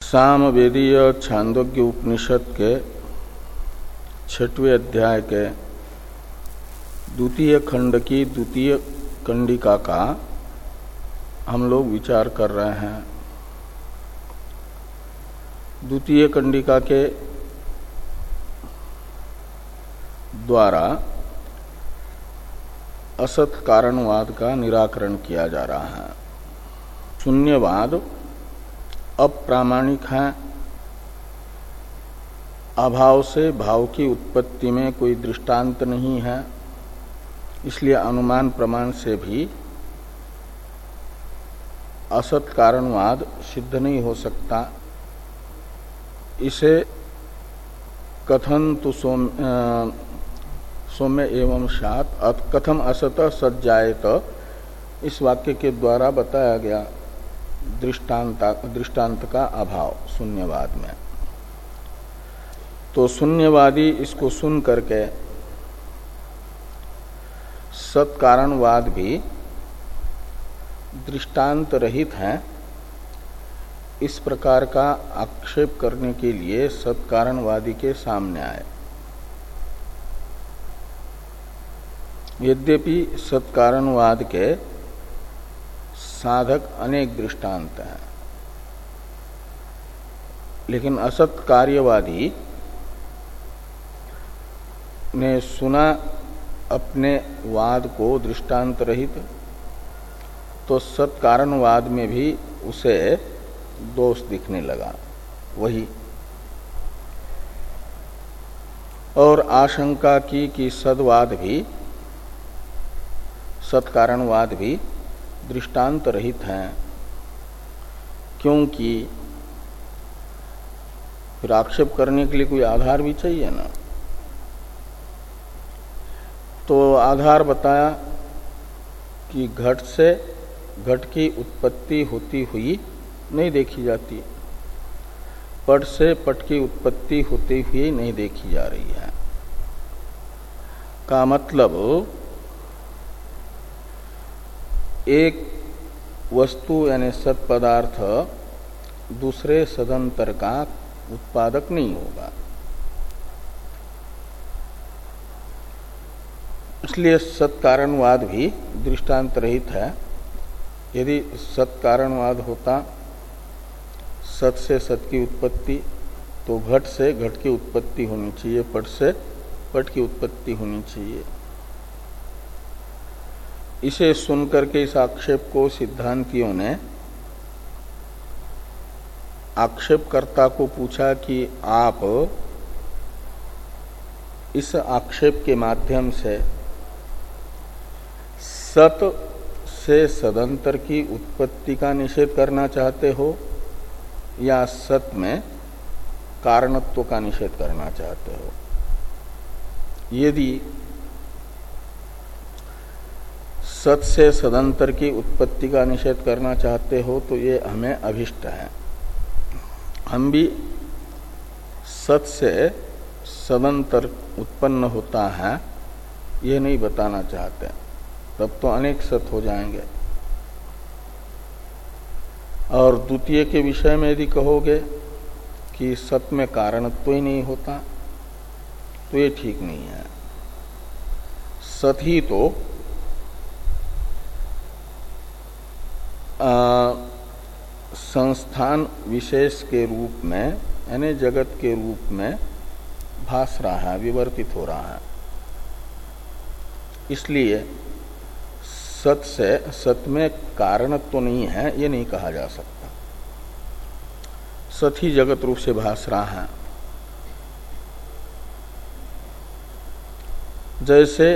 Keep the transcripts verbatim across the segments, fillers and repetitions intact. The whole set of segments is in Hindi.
सामवेदीय छांदोग्य उपनिषद के छठवें अध्याय के द्वितीय खंड की द्वितीय कंडिका का हम लोग विचार कर रहे हैं। द्वितीय कंडिका के द्वारा असत कारणवाद का निराकरण किया जा रहा है। शून्यवाद अप्रामाणिक है, अभाव से भाव की उत्पत्ति में कोई दृष्टांत नहीं है, इसलिए अनुमान प्रमाण से भी असत कारणवाद सिद्ध नहीं हो सकता। इसे कथन तो सौम्य सौम्य एवं सात कथम असत सज्जायत इस वाक्य के द्वारा बताया गया दृष्टांत दृष्टांत का अभाव शून्यवाद में। तो शून्यवादी इसको सुन करके सत्कारणवाद भी दृष्टांत रहित है, इस प्रकार का आक्षेप करने के लिए सत्कारणवादी के सामने आए। यद्यपि सत्कारणवाद के साधक अनेक दृष्टांत हैं, लेकिन असत कार्यवादी ने सुना अपने वाद को दृष्टांत रहित, तो सत्कारणवाद में भी उसे दोष दिखने लगा वही, और आशंका की कि सद्वाद भी सत्कारणवाद भी दृष्टांत रहित हैं, क्योंकि फिर आक्षेप करने के लिए कोई आधार भी चाहिए ना। तो आधार बताया कि घट से घट की उत्पत्ति होती हुई नहीं देखी जाती, पट से पट की उत्पत्ति होती हुई नहीं देखी जा रही है। का मतलब एक वस्तु यानी सत पदार्थ दूसरे सदंतर का उत्पादक नहीं होगा, इसलिए सत्कारणवाद भी दृष्टांत रहित है। यदि सत्कारणवाद होता, सत से सत की उत्पत्ति, तो घट से घट की उत्पत्ति होनी चाहिए, पट से पट की उत्पत्ति होनी चाहिए। इसे सुनकर के इस आक्षेप को सिद्धांतियों ने आक्षेपकर्ता को पूछा कि आप इस आक्षेप के माध्यम से सत से सदंतर की उत्पत्ति का निषेध करना चाहते हो या सत में कारणत्व का निषेध करना चाहते हो। यदि सत से सदंतर की उत्पत्ति का निषेध करना चाहते हो तो ये हमें अभिष्ट है। हम भी सत से सदंतर उत्पन्न होता है ये नहीं बताना चाहते, तब तो अनेक सत हो जाएंगे। और द्वितीय के विषय में यदि कहोगे कि सत में कारणत्व ही नहीं होता तो ये ठीक नहीं है। सत ही तो आ, संस्थान विशेष के रूप में यानी जगत के रूप में भास रहा है, विवर्तित हो रहा है। इसलिए सत से सत में कारणत्व तो नहीं है ये नहीं कहा जा सकता। सत ही जगत रूप से भास रहा है। जैसे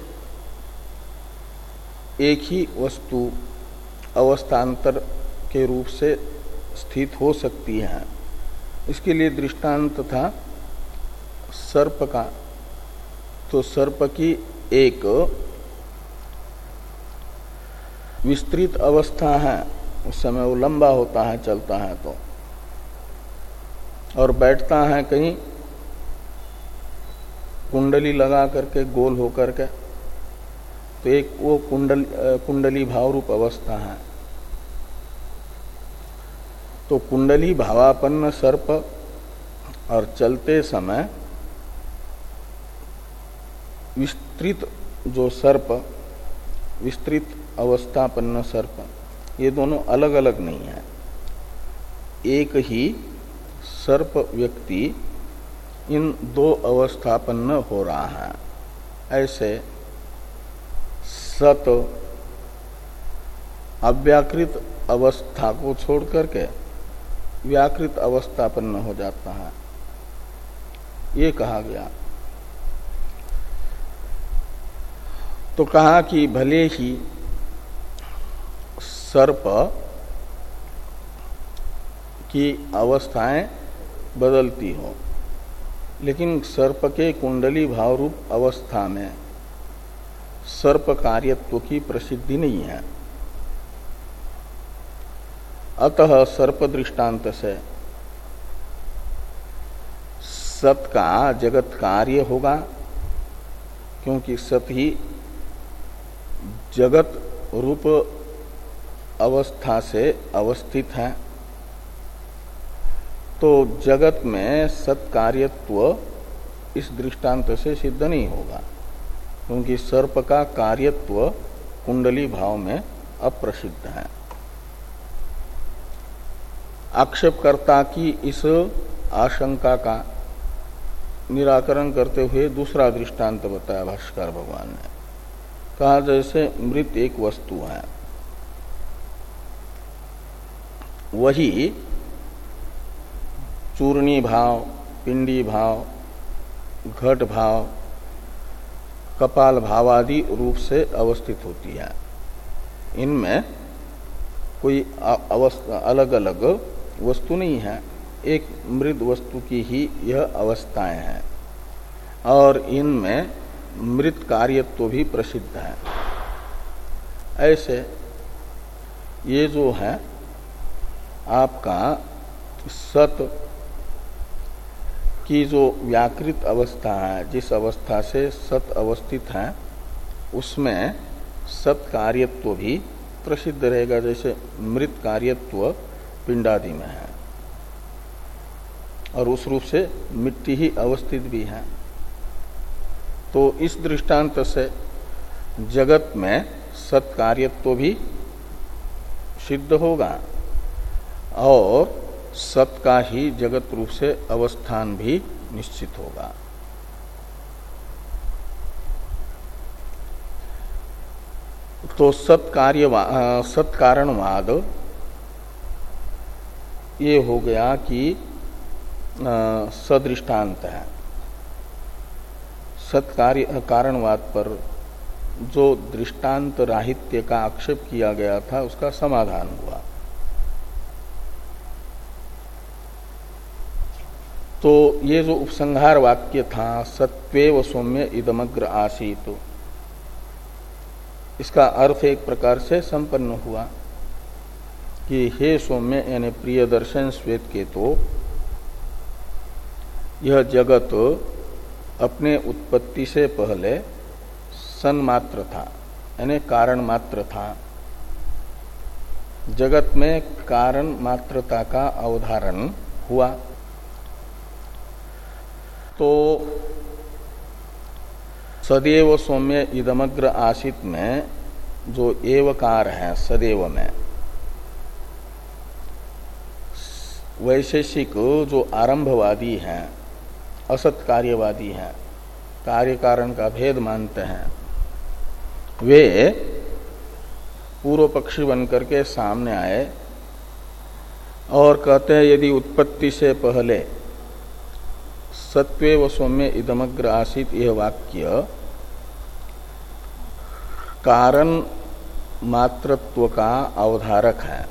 एक ही वस्तु अवस्थान्तर के रूप से स्थित हो सकती है, इसके लिए दृष्टांत था सर्प का। तो सर्प की एक विस्तृत अवस्था है, उस समय वो लंबा होता है, चलता है तो, और बैठता है कहीं कुंडली लगा करके गोल होकर के, तो एक वो कुंडल कुंडली भाव रूप अवस्था है। तो कुंडली भावापन्न सर्प और चलते समय विस्तृत जो सर्प, विस्तृत अवस्थापन्न सर्प, ये दोनों अलग अलग नहीं है। एक ही सर्प व्यक्ति इन दो अवस्थापन्न हो रहा है। ऐसे सत अव्याकृत अवस्था को छोड़ करके व्याकृत अवस्थापन्न हो जाता है, ये कहा गया। तो कहा कि भले ही सर्प की अवस्थाएं बदलती हो, लेकिन सर्प के कुंडली भाव रूप अवस्था में सर्प कार्यत्व की प्रसिद्धि नहीं है। अतः सर्प दृष्टांत से सत का जगत कार्य होगा, क्योंकि सत ही जगत रूप अवस्था से अवस्थित है। तो जगत में सत कार्यत्व इस दृष्टांत से सिद्ध नहीं होगा, क्योंकि सर्प का कार्यत्व कुंडली भाव में अप्रसिद्ध है। आक्षेपकर्ता की इस आशंका का निराकरण करते हुए दूसरा दृष्टांत बताया भाष्कर भगवान ने। कहा जैसे मृत एक वस्तु है, वही चूर्णी भाव, पिंडी भाव, घट भाव, कपाल भाव आदि रूप से अवस्थित होती है। इनमें कोई अवस्था अलग अलग वस्तु नहीं है, एक मृद वस्तु की ही यह अवस्थाएं हैं, और इनमें मृत कार्यत्व भी प्रसिद्ध है। ऐसे ये जो है आपका सत की जो व्याकृत अवस्था है, जिस अवस्था से सत अवस्थित है, उसमें सत कार्यत्व भी प्रसिद्ध रहेगा, जैसे मृत कार्यत्व पिंडादि में है, और उस रूप से मिट्टी ही अवस्थित भी है। तो इस दृष्टांत से जगत में सत कार्यत्व भी सिद्ध होगा और सत का ही जगत रूप से अवस्थान भी निश्चित होगा। तो सत कार्य सत कारणवाद ये हो गया कि सदृष्टांत है। सत कार्य कारणवाद पर जो दृष्टांत राहित्य का आक्षेप किया गया था, उसका समाधान हुआ। तो ये जो उपसंहार वाक्य था, सत्वेव सौम्य इदमग्र आसीत, इसका अर्थ एक प्रकार से संपन्न हुआ कि हे सौम्य यानी प्रिय दर्शन श्वेत के, तो यह जगत अपने उत्पत्ति से पहले सन्मात्र था, यानी कारण मात्र था। जगत में कारण मात्रता का अवधारण हुआ। तो सदैव सौम्य इदमग्र आसित में जो एवकार है, सदैव में वैशेषिक जो आरंभवादी हैं, असत कार्यवादी हैं, कार्य कारण का भेद मानते हैं, वे पूर्व पक्षी बनकर के सामने आए और कहते हैं यदि उत्पत्ति से पहले सत्वेव सौम्य इदमग्र आसित यह वाक्य कारण मात्रत्व का अवधारक है,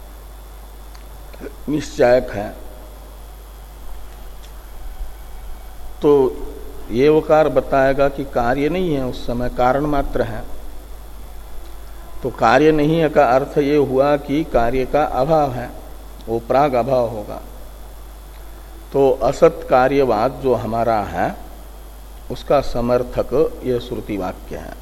निश्चायक है, तो एवकार बताएगा कि कार्य नहीं है, उस समय कारण मात्र है। तो कार्य नहीं है का अर्थ ये हुआ कि कार्य का अभाव है, वो प्राग अभाव होगा। तो असत कार्यवाद जो हमारा है, उसका समर्थक यह श्रुति वाक्य है।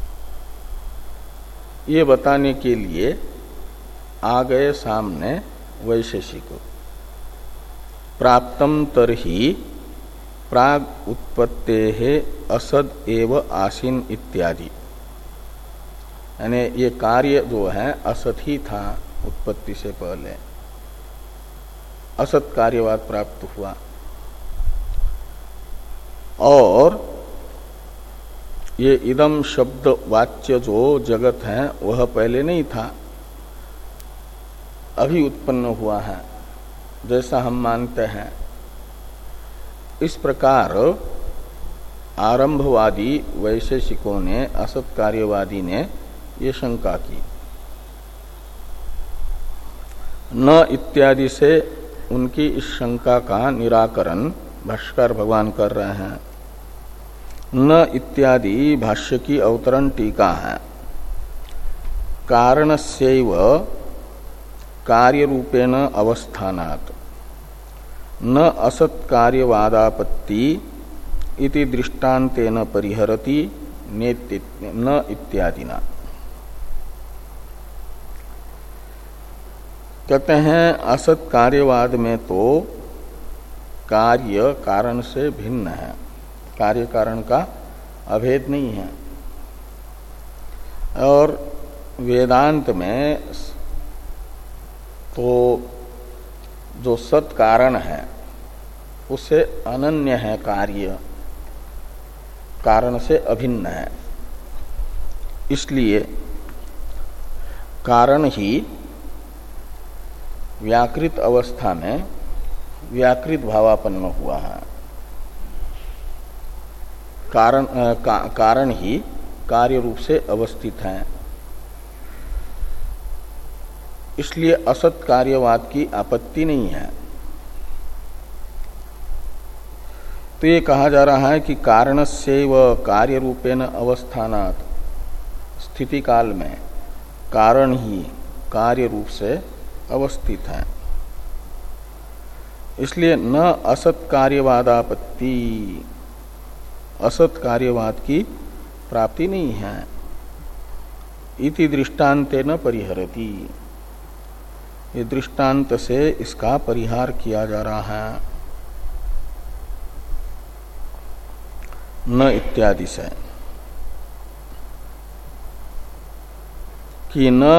ये बताने के लिए आ गए सामने वैशेषिक प्राप्तम तरहि प्राग उत्पत्तेः असद एव आसीन इत्यादि, यानी ये कार्य जो है असत ही था उत्पत्ति से पहले, असत कार्यवाद प्राप्त हुआ। और ये इदम शब्द वाच्य जो जगत है वह पहले नहीं था, अभी उत्पन्न हुआ है, जैसा हम मानते हैं। इस प्रकार आरंभवादी वैशेषिकों ने, असत कार्यवादी ने ये शंका की। न इत्यादि से उनकी इस शंका का निराकरण भाष्यकार भगवान कर रहे हैं। न इत्यादि भाष्य की अवतरण टीका है। कारणस्यैव कार्यरूपेण अवस्थानात् न असत् कार्यवादापत्ति इति दृष्टान्तेन परिहरति न इत्यादिना। कहते हैं असत कार्यवाद में तो कार्य कारण से भिन्न है, कार्य कारण का अभेद नहीं है। और वेदांत में तो जो सत कारण है उससे अनन्य है, कार्य कारण से अभिन्न है। इसलिए कारण ही व्याकृत अवस्था में व्याकृत भावापन्न हुआ है। कारण का, कारण ही कार्य रूप से अवस्थित है। इसलिए असत कार्यवाद की आपत्ति नहीं है। तो ये कहा जा रहा है कि कारणस्यैव कार्य रूपेण अवस्थानात्, स्थिति काल में कारण ही कार्य रूप से अवस्थित है। इसलिए न असत कार्यवादापत्ति, असत कार्यवाद की प्राप्ति नहीं है। इति दृष्टान्तेन परिहरति, ये दृष्टांत से इसका परिहार किया जा रहा है। न इत्यादि से कि न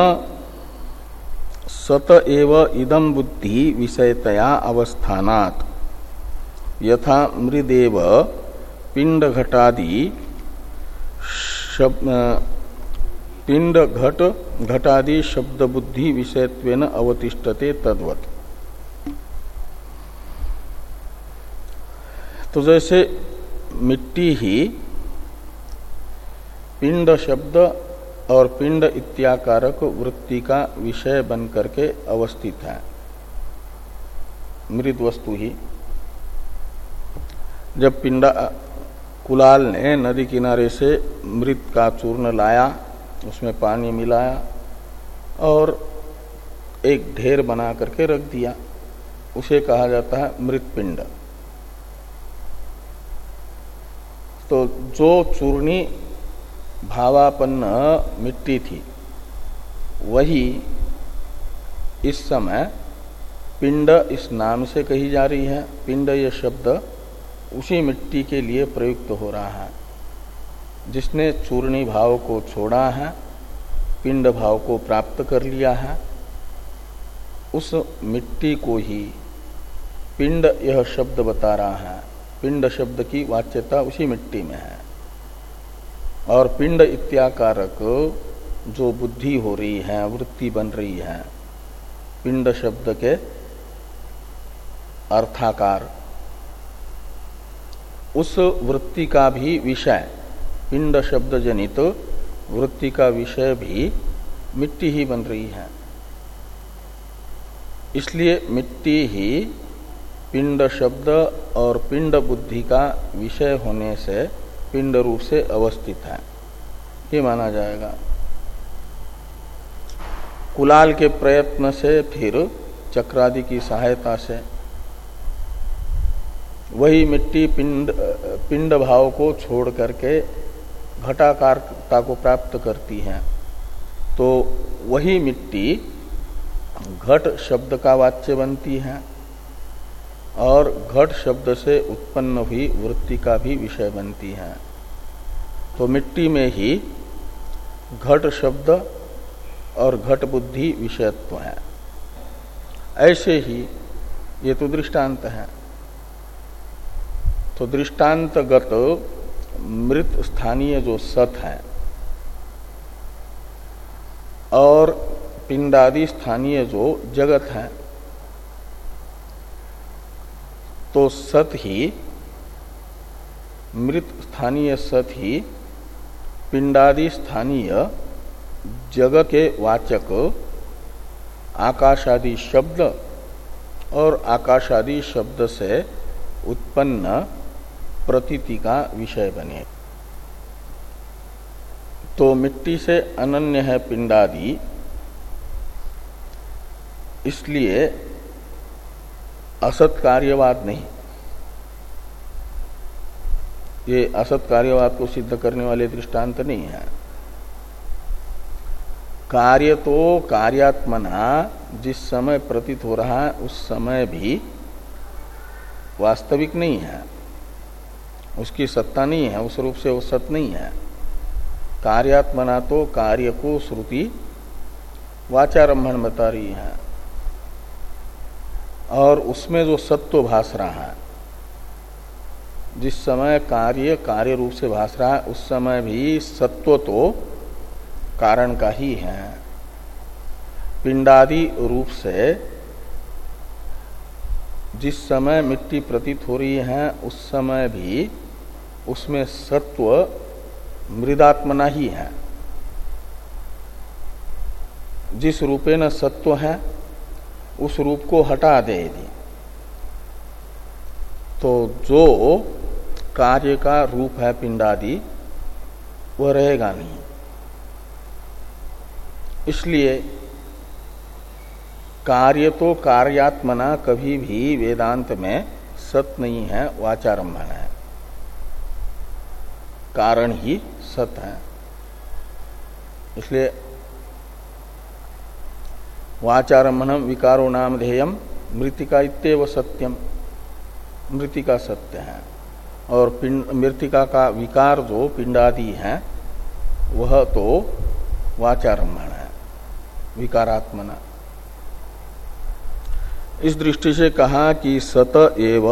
सत एव इदम बुद्धि विषयतया अवस्थानात् यथा मृदेव पिंड घटादि पिंड घट घटादि शब्द बुद्धि विषयत्वेन अवतिष्ठते तद्वत्। तो जैसे मिट्टी ही पिंड शब्द और पिंड इत्याकारक वृत्ति का विषय बन करके अवस्थित है, मृद वस्तु ही। जब पिंडा कुलाल ने नदी किनारे से मृत का चूर्ण लाया, उसमें पानी मिलाया और एक ढेर बना करके रख दिया, उसे कहा जाता है मृत पिंड। तो जो चूर्णी भावापन्न मिट्टी थी वही इस समय पिंड इस नाम से कही जा रही है। पिंड ये शब्द उसी मिट्टी के लिए प्रयुक्त हो रहा है जिसने चूर्णी भाव को छोड़ा है, पिंड भाव को प्राप्त कर लिया है। उस मिट्टी को ही पिंड यह शब्द बता रहा है। पिंड शब्द की वाच्यता उसी मिट्टी में है। और पिंड इत्याकारक जो बुद्धि हो रही है, वृत्ति बन रही है, पिंड शब्द के अर्थाकार, उस वृत्ति का भी विषय, पिंड शब्द जनित वृत्ति का विषय भी मिट्टी ही बन रही है। इसलिए मिट्टी ही पिंड शब्द और पिंड बुद्धि का विषय होने से पिंड रूप से अवस्थित है, ये माना जाएगा। कुलाल के प्रयत्न से फिर चक्रादि की सहायता से वही मिट्टी पिंड पिंड भाव को छोड़ करके घटाकारता को प्राप्त करती है। तो वही मिट्टी घट शब्द का वाच्य बनती है और घट शब्द से उत्पन्न हुई वृत्ति का भी विषय बनती है। तो मिट्टी में ही घट शब्द और घट बुद्धि विषयत्व है। ऐसे ही ये तो दृष्टांत है। तो दृष्टांतगत मृत स्थानीय जो सत है और पिंडादि स्थानीय जो जगत है, तो सत ही मृत स्थानीय सत ही पिंडादि स्थानीय जगत के वाचक आकाशादि शब्द और आकाशादि शब्द से उत्पन्न प्रतीति का विषय बने। तो मिट्टी से अनन्य है पिंडादि, इसलिए असत कार्यवाद नहीं। ये असत कार्यवाद को सिद्ध करने वाले दृष्टांत नहीं है। कार्य तो कार्यात्मना जिस समय प्रतीत हो रहा है उस समय भी वास्तविक नहीं है, उसकी सत्ता नहीं है, उस रूप से वो सत नहीं है। कार्यात्मना तो कार्य को श्रुति वाचारंभण बता रही है और उसमें जो सत्व भास रहा है, जिस समय कार्य कार्य रूप से भास रहा है उस समय भी सत्व तो कारण का ही है। पिंडादि रूप से जिस समय मिट्टी प्रतीत हो रही है उस समय भी उसमें सत्व मृदात्मना ही है। जिस रूपे न सत्व है उस रूप को हटा दे यदि, तो जो कार्य का रूप है पिंडादि वह रहेगा नहीं। इसलिए कार्य तो कार्यात्मना कभी भी वेदांत में सत नहीं है, वाचारंभन है। कारण ही सत है। इसलिए वाचारंभनम विकारो नाम ध्येयम मृतिका इत्येव सत्यम, मृतिका सत्य है। और पिंड मृतिका का विकार जो पिंडादि है वह तो वाचारंभन है, विकारात्मना। इस दृष्टि से कहा कि सत एव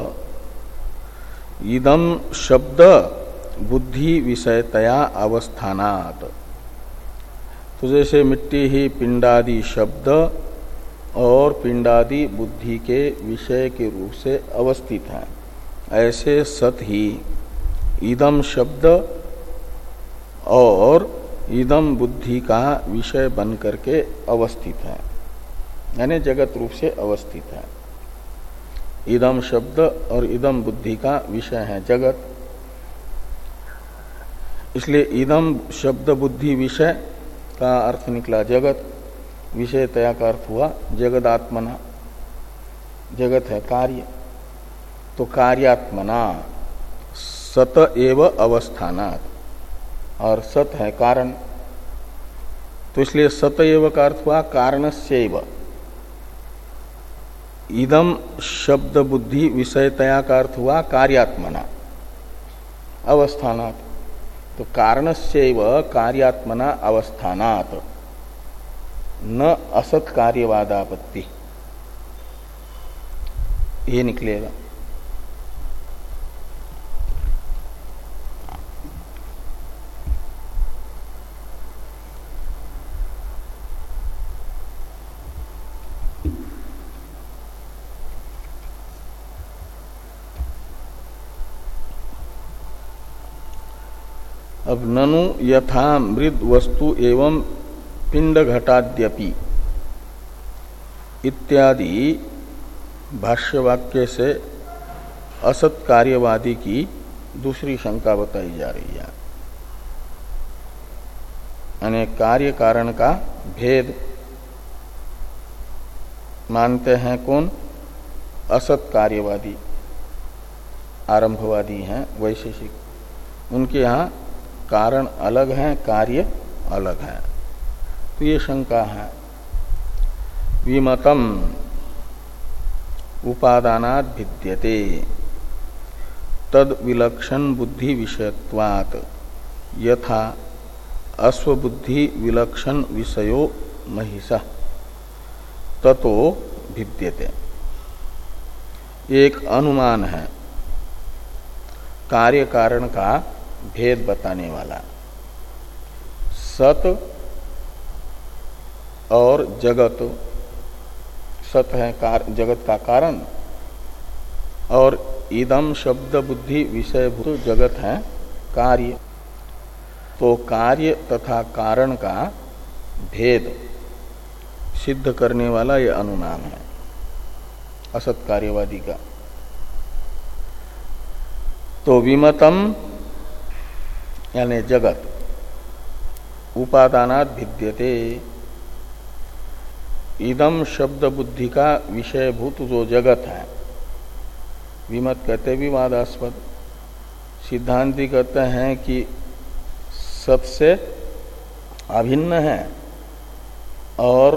इदम शब्द बुद्धि विषयतया अवस्थानात्। तो जैसे मिट्टी ही पिंडादि शब्द और पिंडादि बुद्धि के विषय के रूप से अवस्थित है, ऐसे सत ही इदम शब्द और इदम बुद्धि का विषय बन करके अवस्थित है, यानी जगत रूप से अवस्थित है। इदम शब्द और इदम बुद्धि का विषय है जगत। इसलिए इदम शब्द बुद्धि विषय का अर्थ निकला जगत, विषय तया का अर्थ हुआ जगदात्मना। जगत है कार्य, तो कार्यात्मना सत एव अवस्थानात्, और सत है कारण। तो इसलिए सत एव का अर्थ हुआ कारणस्यैव। इदम शब्द बुद्धि विषयतया का अर्थ हुआ कार्यात्मना अवस्थानात्। तो कारणस्यैव कार्यात्मना अवस्थानात् न असत कार्यवादापत्ति, ये निकलेगा। अब ननु यथा मृद वस्तु एवं पिंड घटाद्यपि इत्यादि भाष्यवाक्य से असत कार्यवादी की दूसरी शंका बताई जा रही है। यानी कार्य कारण का भेद मानते हैं कौन? असत कार्यवादी, आरंभवादी हैं, वैशेषिक। उनके यहाँ कारण अलग है, कार्य अलग है। तो ये शंका है। विमतम उपादानात् भिद्यते तद विलक्षण बुद्धि विषयत्वात् यथा अश्वबुद्धि विलक्षण विषयो महिषः ततो भिद्यते। एक अनुमान है कार्य कारण का भेद बताने वाला। सत और जगत, सत है कार, जगत का कारण, और इदम शब्द बुद्धि विषयभूत जगत है कार्य। तो कार्य तथा कारण का भेद सिद्ध करने वाला यह अनुमान है असत कार्यवादी का। तो विमतम यानी जगत उपादानात् भिद्यते, इदम शब्द बुद्धि का विषयभूत जो जगत है, विमत कहते विवादास्पद, सिद्धांती कहते हैं कि सबसे अभिन्न है, और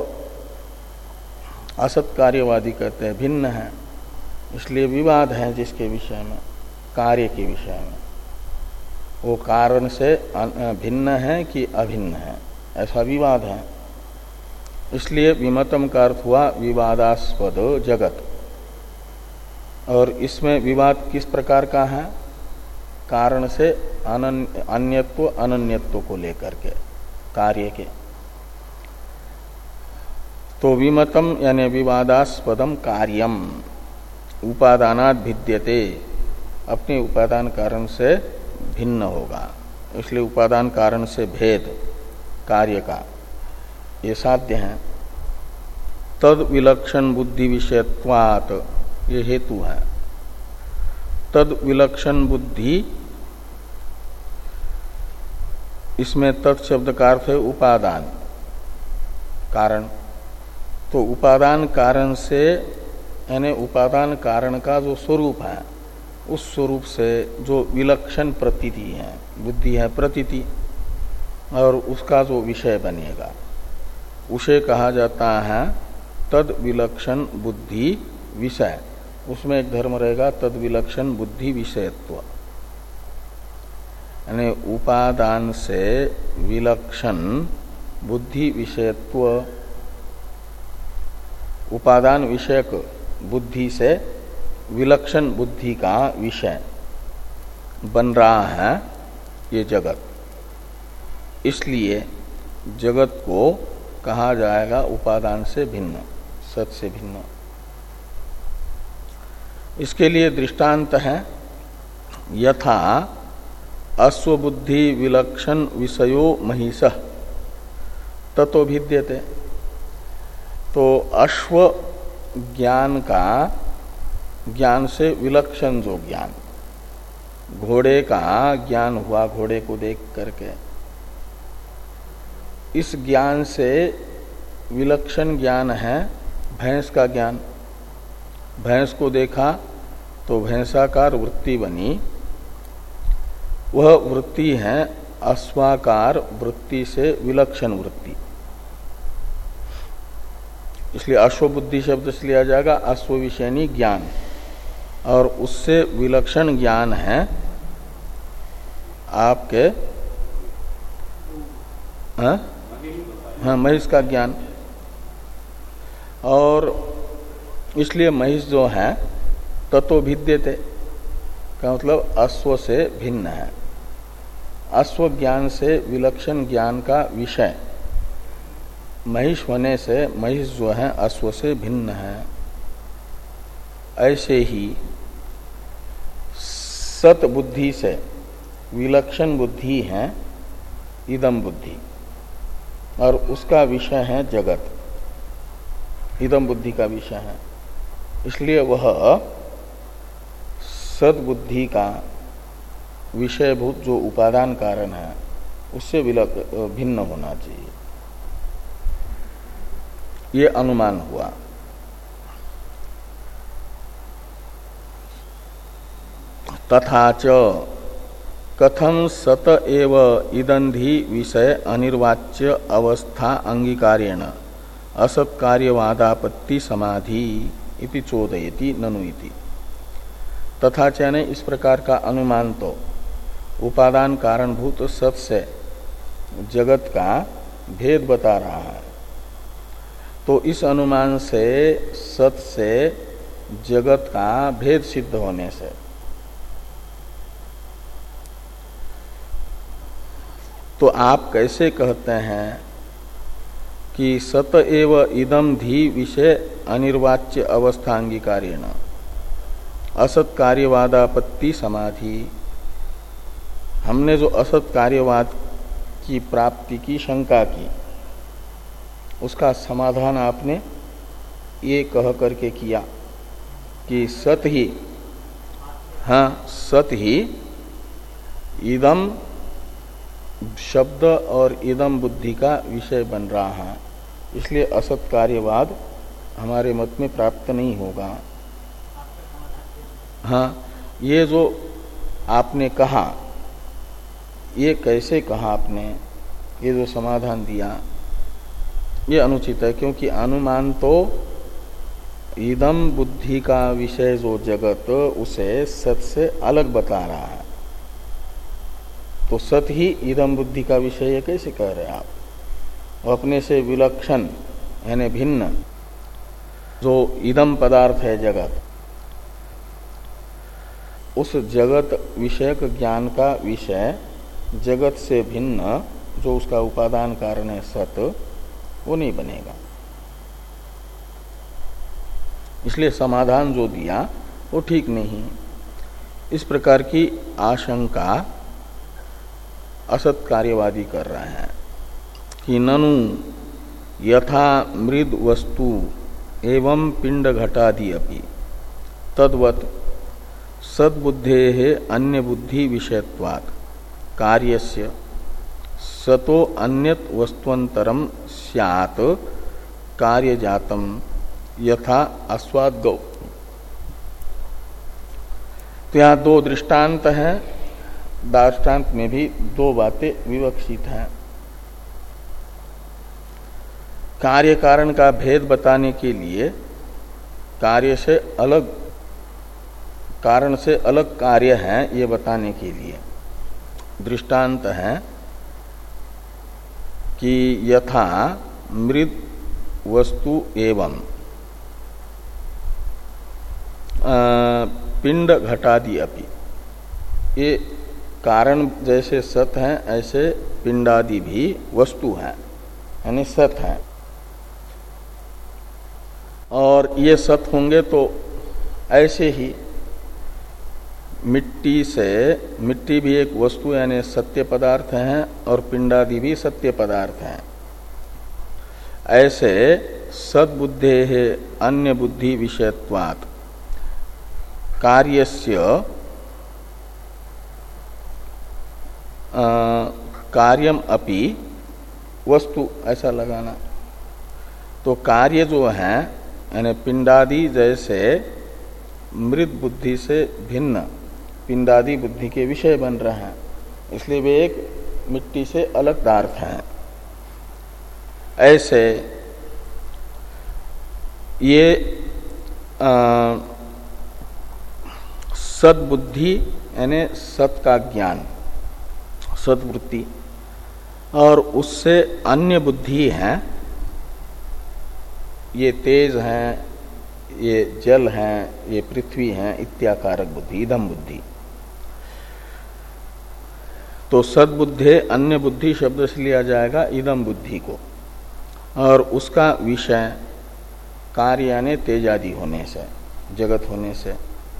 असत कार्यवादी कहते हैं भिन्न है। इसलिए विवाद है जिसके विषय में, कार्य के विषय में, वो कारण से भिन्न है कि अभिन्न है, ऐसा विवाद है। इसलिए विमतम का अर्थ हुआ विवादास्पद जगत। और इसमें विवाद किस प्रकार का है? कारण से अन्यत्व अनन्यत्व को लेकर के, कार्य के। तो विमतम यानी विवादास्पदम कार्यम उपादानात् भिद्यते, अपने उपादान कारण से भिन्न होगा। इसलिए उपादान कारण से भेद कार्य का ये साध्य है। तद विलक्षण बुद्धि विषयत्वात् ये हेतु है। तद विलक्षण बुद्धि, इसमें तत् शब्द का अर्थ है उपादान कारण। तो उपादान कारण से यानी उपादान कारण का जो स्वरूप है, उस स्वरूप से जो विलक्षण प्रतीति है, बुद्धि है प्रतीति, और उसका जो विषय बनेगा उसे कहा जाता है तद विलक्षण बुद्धि विषय। उसमें एक धर्म रहेगा तद विलक्षण बुद्धि विषयत्व, यानी उपादान से विलक्षण बुद्धि विषयत्व, उपादान विषयक बुद्धि से विलक्षण बुद्धि का विषय बन रहा है ये जगत। इसलिए जगत को कहा जाएगा उपादान से भिन्न, सत से भिन्न। इसके लिए दृष्टांत है यथा अश्वबुद्धि विलक्षण विषयो महिषः ततो भिद्यते। तो अश्व ज्ञान का, ज्ञान से विलक्षण जो ज्ञान, घोड़े का ज्ञान हुआ घोड़े को देख करके, इस ज्ञान से विलक्षण ज्ञान है भैंस का ज्ञान। भैंस को देखा तो भैंसाकार वृत्ति बनी, वह वृत्ति है अश्वाकार वृत्ति से विलक्षण वृत्ति। इसलिए अश्वबुद्धि शब्द से लिया जाएगा अश्व विषयनी ज्ञान, और उससे विलक्षण ज्ञान है आपके हाँ हाँ महिष का ज्ञान। और इसलिए महिष जो है ततो भिद्यते का मतलब अश्व से भिन्न है। अश्व ज्ञान से विलक्षण ज्ञान का विषय महिष होने से महिष जो है अश्व से भिन्न है। ऐसे ही सत बुद्धि से विलक्षण बुद्धि है इदम बुद्धि, और उसका विषय है जगत, इदम बुद्धि का विषय है। इसलिए वह सद्बुद्धि का विषयभूत जो उपादान कारण है उससे भिन्न होना चाहिए, ये अनुमान हुआ। तथा च कथम सत एव इदंधि विषय अनिर्वाच्य अवस्था अंगीकारेण असत कार्यवादापत्ति समाधि इति चोदयति ननु इति। तथा चने इस प्रकार का अनुमान तो उपादान कारणभूत सत से जगत का भेद बता रहा है। तो इस अनुमान से सत से जगत का भेद सिद्ध होने से तो आप कैसे कहते हैं कि सत एव इदम धी विषय अनिर्वाच्य अवस्थांगीकारेण असत कार्यवादापत्ति समाधि। हमने जो असत कार्यवाद की प्राप्ति की शंका की उसका समाधान आपने ये कह करके किया कि सत ही, हाँ सत ही इदम शब्द और इदम बुद्धि का विषय बन रहा है, इसलिए असत कार्यवाद हमारे मत में प्राप्त नहीं होगा। हाँ, ये जो आपने कहा ये कैसे कहा आपने, ये जो समाधान दिया ये अनुचित है, क्योंकि अनुमान तो इदम बुद्धि का विषय जो जगत उसे सत से अलग बता रहा है। तो सत ही इदम बुद्धि का विषय है, कैसे कह रहे हैं आप? वो अपने से विलक्षण यानी भिन्न जो इदम पदार्थ है जगत, उस जगत विषयक ज्ञान का विषय जगत से भिन्न जो उसका उपादान कारण है सत, वो नहीं बनेगा। इसलिए समाधान जो दिया वो ठीक नहीं। इस प्रकार की आशंका असत कार्यवादी कर रहे हैं कि ननु यथा मृद वस्तु एवं पिंड घटादि अपि तद्वत् सद्बुद्धेः अन्य बुद्धि विषयत्वात् कार्यस्य सतो अन्यत वस्तुअंतरम स्यात् कार्यजातम यथा अस्वाद गौ। तो यहाँ दो दृष्टांत हैं, दृष्टांत में भी दो बातें विवक्षित हैं। कार्य कारण का भेद बताने के लिए कार्य से अलग, कारण से अलग कार्य है ये बताने के लिए दृष्टांत है कि यथा मृद वस्तु एवं पिंड घटादि अपि, ये कारण जैसे सत हैं ऐसे पिंडादि भी वस्तु हैं यानी सत हैं। और ये सत होंगे तो ऐसे ही मिट्टी से, मिट्टी भी एक वस्तु यानी सत्य पदार्थ है और पिंडादि भी सत्य पदार्थ हैं। ऐसे सद्बुद्धेः अन्य बुद्धि विषयत्वात् कार्यस्य कार्यम अपि वस्तु, ऐसा लगाना। तो कार्य जो है यानी पिंडादि जैसे मृद बुद्धि से भिन्न पिंडादि बुद्धि के विषय बन रहे हैं, इसलिए वे एक मिट्टी से अलग पदार्थ हैं। ऐसे ये सद्बुद्धि यानी सत का ज्ञान, सद्वृत्ति, और उससे अन्य बुद्धि है, ये तेज हैं, ये जल हैं, ये पृथ्वी हैं, इत्याकारक बुद्धि, इदम बुद्धि। तो सद्बुद्धे अन्य बुद्धि शब्द से लिया जाएगा इदम बुद्धि को, और उसका विषय कार्य यानी तेजादि होने से, जगत होने से,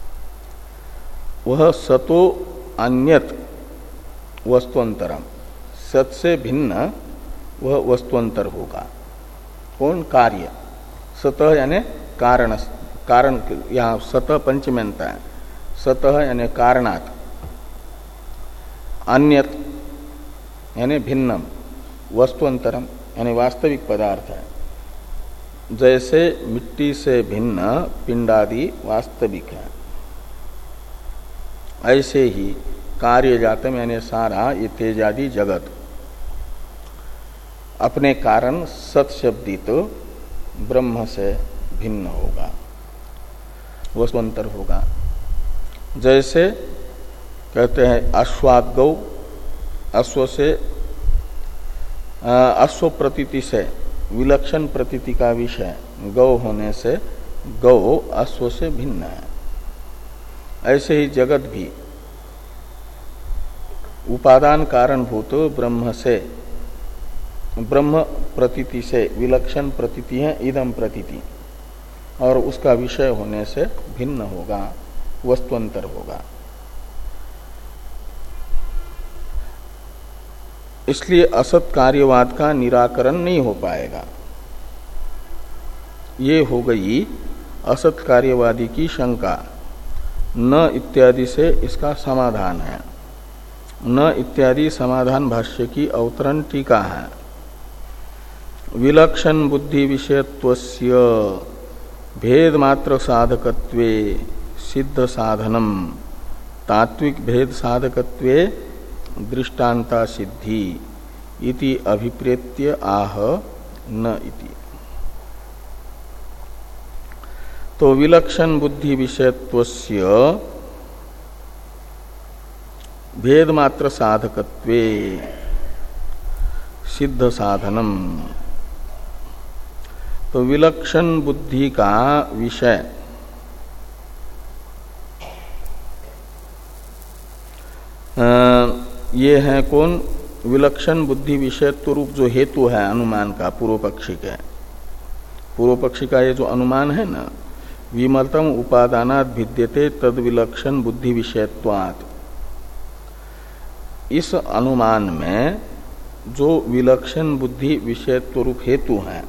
वह सतो अन्यत वस्तुअंतरम, सत से भिन्न वह वस्तुअंतर होगा। कौन? कार्य। सतः यानी कारण, कारण यहाँ सतः पंचम्यंता है, सतः यानी कारणात्, अन्यत यानी भिन्नम, वस्तुअंतरम यानी वास्तविक पदार्थ है। जैसे मिट्टी से भिन्न पिंडादि वास्तविक है, ऐसे ही कार्य जातम यानी सारा ये तेजादि जगत अपने कारण सत शब्दित ब्रह्म से भिन्न होगा, वस्तुअंतर होगा। जैसे कहते हैं अश्वागौ, अश्व से अश्व प्रतीति से विलक्षण प्रतीति का विषय गौ होने से गौ अश्व से भिन्न है। ऐसे ही जगत भी उपादान कारणभूत ब्रह्म से, ब्रह्म प्रतीति से विलक्षण प्रतीति है इदम प्रतीति, और उसका विषय होने से भिन्न होगा, वस्तुअंतर होगा। इसलिए असत कार्यवाद का निराकरण नहीं हो पाएगा। ये हो गई असत कार्यवादी की शंका। न इत्यादि से इसका समाधान है। न इत्यादि समाधान भाष्य की अवतरण टीका है। विलक्षण बुद्धि विषयत्वस्य भेद मात्र साधकत्वे सिद्ध साधनम तात्विक भेद साधकत्वे दृष्टांता सिद्धि इति अभिप्रेत्य आह न इति। तो विलक्षण बुद्धि विषयत्वस्य भेद मात्र साधकत्वे सिद्ध साधनम, तो विलक्षण बुद्धि का विषय ये है कौन? विलक्षण बुद्धि विषयत्व रूप जो हेतु है अनुमान का, पूर्व पक्षी के, पूर्व पक्षी का ये जो अनुमान है ना, विमतम उपादानात् भिद्यते तद विलक्षण बुद्धि विषयत्वात्, इस अनुमान में जो विलक्षण बुद्धि विषयत्व रूप हेतु है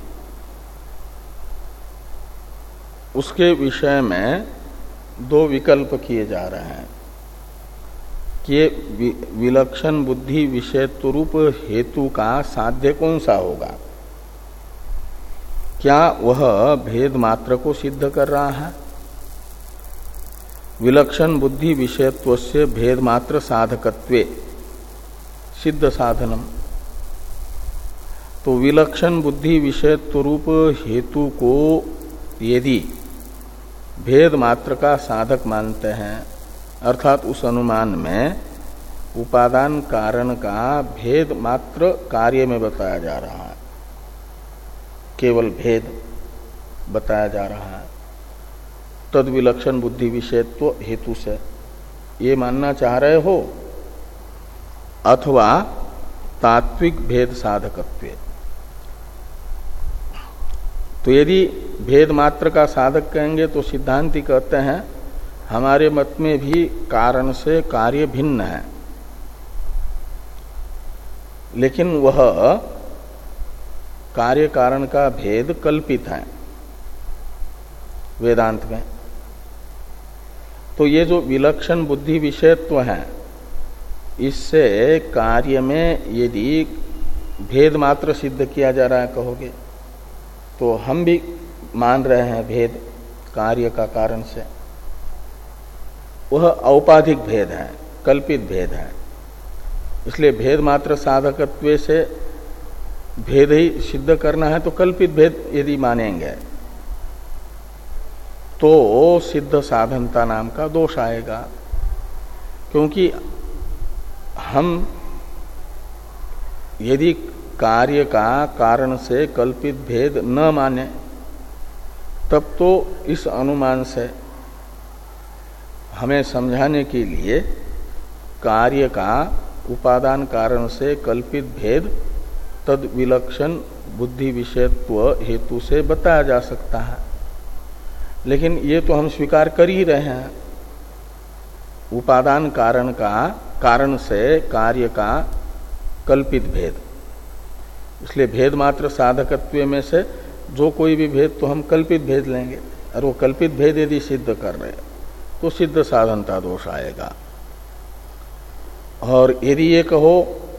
उसके विषय में दो विकल्प किए जा रहे हैं कि विलक्षण बुद्धि विषयत्व रूप हेतु का साध्य कौन सा होगा। क्या वह भेद मात्र को सिद्ध कर रहा है? विलक्षण बुद्धि विषयत्व से भेद मात्र साधकत्वे सिद्ध साधनम, तो विलक्षण बुद्धि विषयत्व रूप हेतु को यदि भेद मात्र का साधक मानते हैं, अर्थात उस अनुमान में उपादान कारण का भेद मात्र कार्य में बताया जा रहा है, केवल भेद बताया जा रहा है, तद विलक्षण बुद्धि विषयत्व हेतु से ये मानना चाह रहे हो, अथवा तात्विक भेद साधकत्व। तो यदि भेद मात्र का साधक कहेंगे तो सिद्धांती कहते हैं हमारे मत में भी कारण से कार्य भिन्न है, लेकिन वह कार्य कारण का भेद कल्पित है वेदांत में। तो ये जो विलक्षण बुद्धि विषयत्व है, इससे कार्य में यदि भेद मात्र सिद्ध किया जा रहा है कहोगे, तो हम भी मान रहे हैं भेद कार्य का कारण से, वह औपाधिक भेद है, कल्पित भेद है। इसलिए भेद मात्र साधकत्व से भेद ही सिद्ध करना है, तो कल्पित भेद यदि मानेंगे तो सिद्ध साधनता नाम का दोष आएगा, क्योंकि हम यदि कार्य का कारण से कल्पित भेद न माने तब तो इस अनुमान से हमें समझाने के लिए कार्य का उपादान कारण से कल्पित भेद तद विलक्षण बुद्धि विषयत्व हेतु से बताया जा सकता है। लेकिन ये तो हम स्वीकार कर ही रहे हैं, उपादान कारण का कारण से कार्य का कल्पित भेद। इसलिए भेद मात्र साधकत्व में से जो कोई भी भेद तो हम कल्पित भेद लेंगे, और वो कल्पित भेद यदि सिद्ध कर रहे तो सिद्ध साधनता दोष आएगा। और यदि ये कहो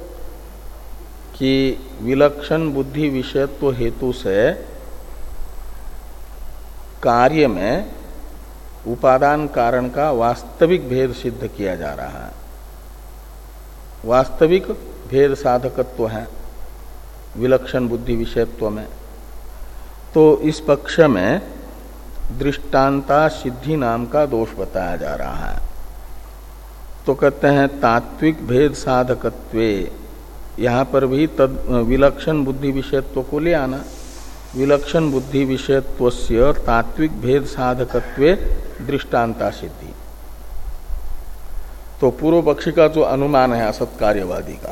कि विलक्षण बुद्धि विषयत्व हेतु से कार्य में उपादान कारण का वास्तविक भेद सिद्ध किया जा रहा है, वास्तविक भेद साधकत्व है विलक्षण बुद्धि विषयत्व में, तो इस पक्ष में दृष्टांता सिद्धि नाम का दोष बताया जा रहा है। तो कहते हैं तात्विक भेद साधकत्वे, यहाँ पर भी तद विलक्षण बुद्धि विषयत्व को ले आना। विलक्षण बुद्धि विषयत्वस्य तात्विक भेद साधकत्वे दृष्टांता सिद्धि। तो पूर्व पक्षी का जो अनुमान है असत कार्यवादी का,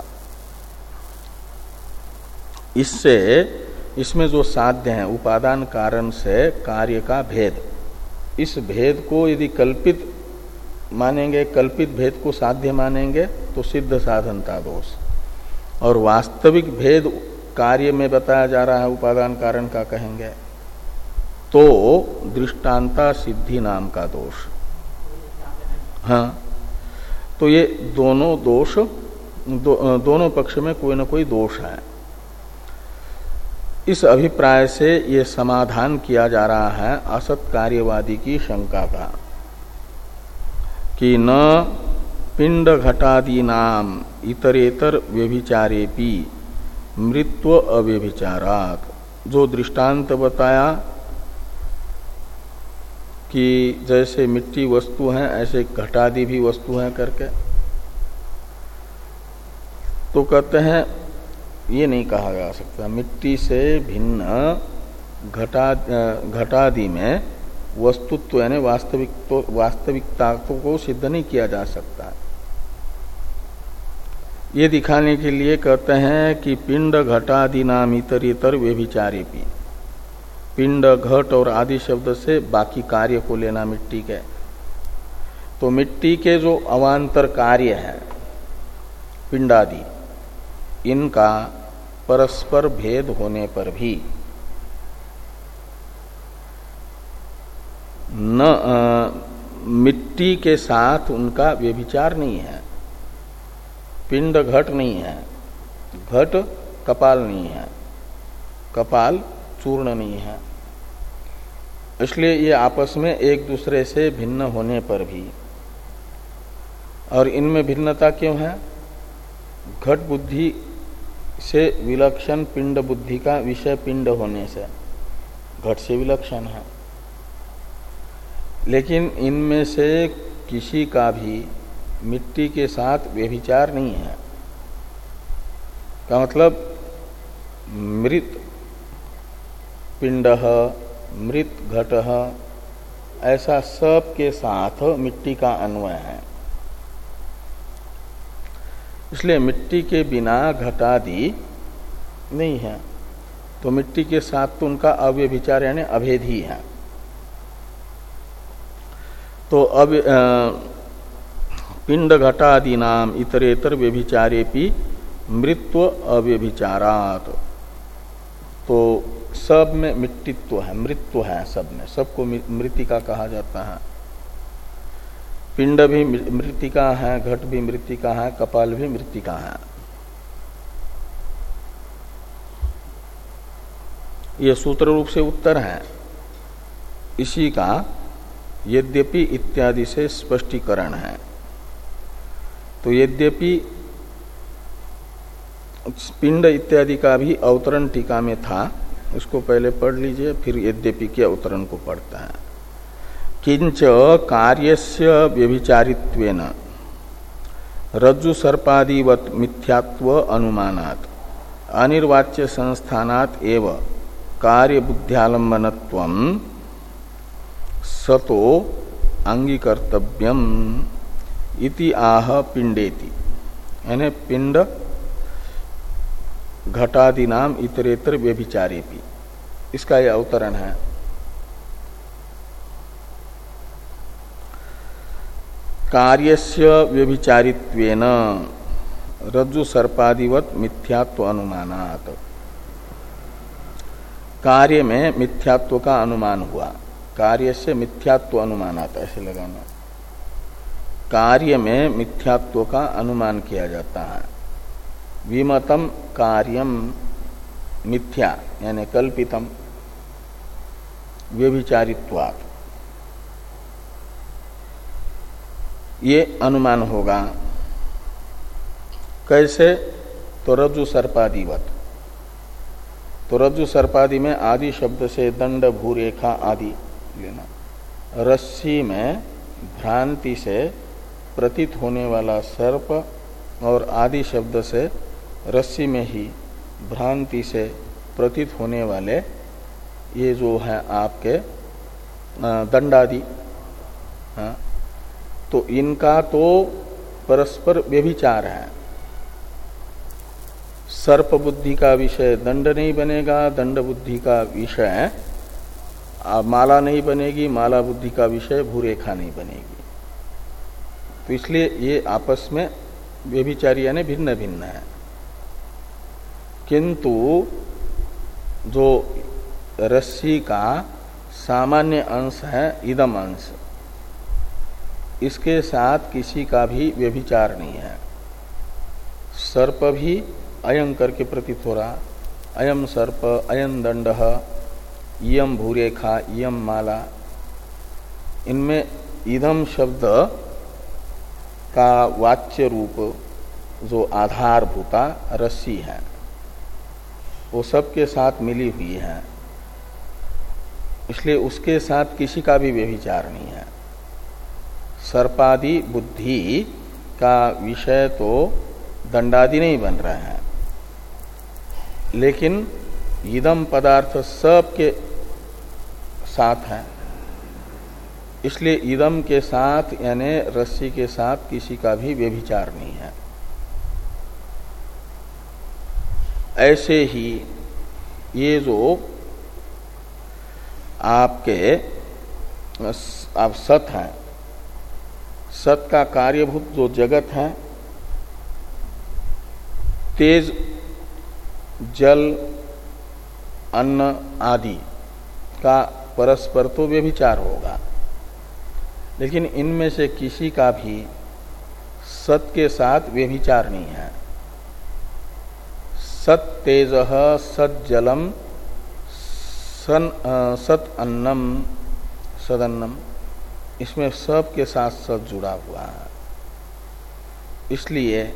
इससे इसमें जो साध्य है उपादान कारण से कार्य का भेद, इस भेद को यदि कल्पित मानेंगे, कल्पित भेद को साध्य मानेंगे तो सिद्ध साधनता दोष, और वास्तविक भेद कार्य में बताया जा रहा है उपादान कारण का कहेंगे तो दृष्टांता सिद्धि नाम का दोष। हाँ, तो ये दोनों दोष दो, दोनों पक्ष में कोई ना कोई दोष है। इस अभिप्राय से ये समाधान किया जा रहा है असत कार्यवादी की शंका का कि न पिंड घटादि नाम इतरेतर व्यभिचारेपि मृत्व अव्यभिचारात। जो दृष्टांत बताया कि जैसे मिट्टी वस्तु है ऐसे घटादि भी वस्तु है करके, तो कहते हैं ये नहीं कहा जा सकता। मिट्टी से भिन्न घटा घटादि में वस्तुत्व यानी वास्तविक तो वास्तविकता को सिद्ध नहीं किया जा सकता। ये दिखाने के लिए कहते हैं कि पिंड घटादि नाम इतरेतर व्यभिचारेपि। पिंड घट और आदि शब्द से बाकी कार्य को लेना मिट्टी के। तो मिट्टी के जो अवान्तर कार्य हैं पिंडादि, इनका परस्पर भेद होने पर भी न आ, मिट्टी के साथ उनका व्यभिचार नहीं है। पिंड घट नहीं है, घट कपाल नहीं है, कपाल चूर्ण नहीं है। इसलिए ये आपस में एक दूसरे से भिन्न होने पर भी, और इनमें भिन्नता क्यों है? घट बुद्धि से विलक्षण पिंड बुद्धि का विषय पिंड होने से घट से विलक्षण है। लेकिन इनमें से किसी का भी मिट्टी के साथ व्यभिचार नहीं है। का मतलब मृत पिंड, मृत घट, ऐसा सब के साथ मिट्टी का अन्वय है। इसलिए मिट्टी के बिना घटादि नहीं है, तो मिट्टी के साथ तो उनका अव्यभिचार यानी अभेद ही है। तो अब पिंड घटादि नाम इतरेतर व्यभिचारेपि मृत्व अव्यभिचारात। तो सब में मिट्टित्व है, मृत्यु है, सब में, सबको मृतिका कहा जाता है। पिंड भी मृतिका है, घट भी मृतिका है, कपाल भी मृतिका है। ये सूत्र रूप से उत्तर है। इसी का यद्यपि इत्यादि से स्पष्टीकरण है। तो यद्यपि पिंड इत्यादि का भी अवतरण टीका में था, उसको पहले पढ़ लीजिए, फिर यद्यपि के अवतरण को पढ़ता है। किंच कार्यस्य व्यभिचारित्वेन रज्जु सर्पादिवत मिथ्यात्व अनुमानात् अनिर्वाच्य संस्थानात् एव कार्य बुद्ध्यालंबनत्वं सतो अंगीकर्तव्यम इति आह पिंडेति। यानी पिंड घटादि नाम इतरेतर व्यभिचारेपि, इसका यह अवतरण है। कार्यस्य व्यभिचारित्वेन रज्जु सर्पादिवत मिथ्यात्व अनुमानात्। कार्य में मिथ्यात्व का अनुमान हुआ, कार्य से मिथ्यात्व अनुमानात् ऐसे लगाना। कार्य में मिथ्यात्व का अनुमान किया जाता है। विमतम कार्यम मिथ्या यानी कल्पितम व्यभिचारित्वात्, ये अनुमान होगा। कैसे? तो रज्जु सर्पादिवत, तो रज्जु सर्पादि में आदि शब्द से दंड भूरेखा आदि लेना। रस्सी में भ्रांति से प्रतीत होने वाला सर्प और आदि शब्द से रस्सी में ही भ्रांति से प्रतीत होने वाले ये जो है आपके दंडादि, तो इनका तो परस्पर व्यभिचार है। सर्प बुद्धि का विषय दंड नहीं बनेगा, दंड बुद्धि का विषय माला नहीं बनेगी, माला बुद्धि का विषय भूरेखा नहीं बनेगी। तो इसलिए ये आपस में व्यभिचारी यानी भिन्न भिन्न है। किंतु जो रस्सी का सामान्य अंश है इदम अंश, इसके साथ किसी का भी व्यभिचार नहीं है। सर्प भी अयं करके प्रतीत हो रहा, अयम सर्प अयं दंडः इयम भूरेखा इयम माला, इनमें इदम शब्द का वाच्य रूप जो आधारभूता रस्सी है वो सबके साथ मिली हुई है, इसलिए उसके साथ किसी का भी व्यभिचार नहीं है। सर्पादि बुद्धि का विषय तो दंडादि नहीं बन रहा है, लेकिन इदम पदार्थ सबके साथ है, इसलिए इदम के साथ यानी रस्सी के साथ किसी का भी व्यभिचार नहीं है। ऐसे ही ये जो आपके आप सत हैं, सत का कार्यभूत जो जगत है, तेज, जल, अन्न आदि का परस्पर तो व्यभिचार होगा, लेकिन इनमें से किसी का भी सत के साथ व्यभिचार नहीं है। सत तेजः सत जलम सन सत अन्नम सदन्नम, इसमें सब के साथ सत जुड़ा हुआ है। इसलिए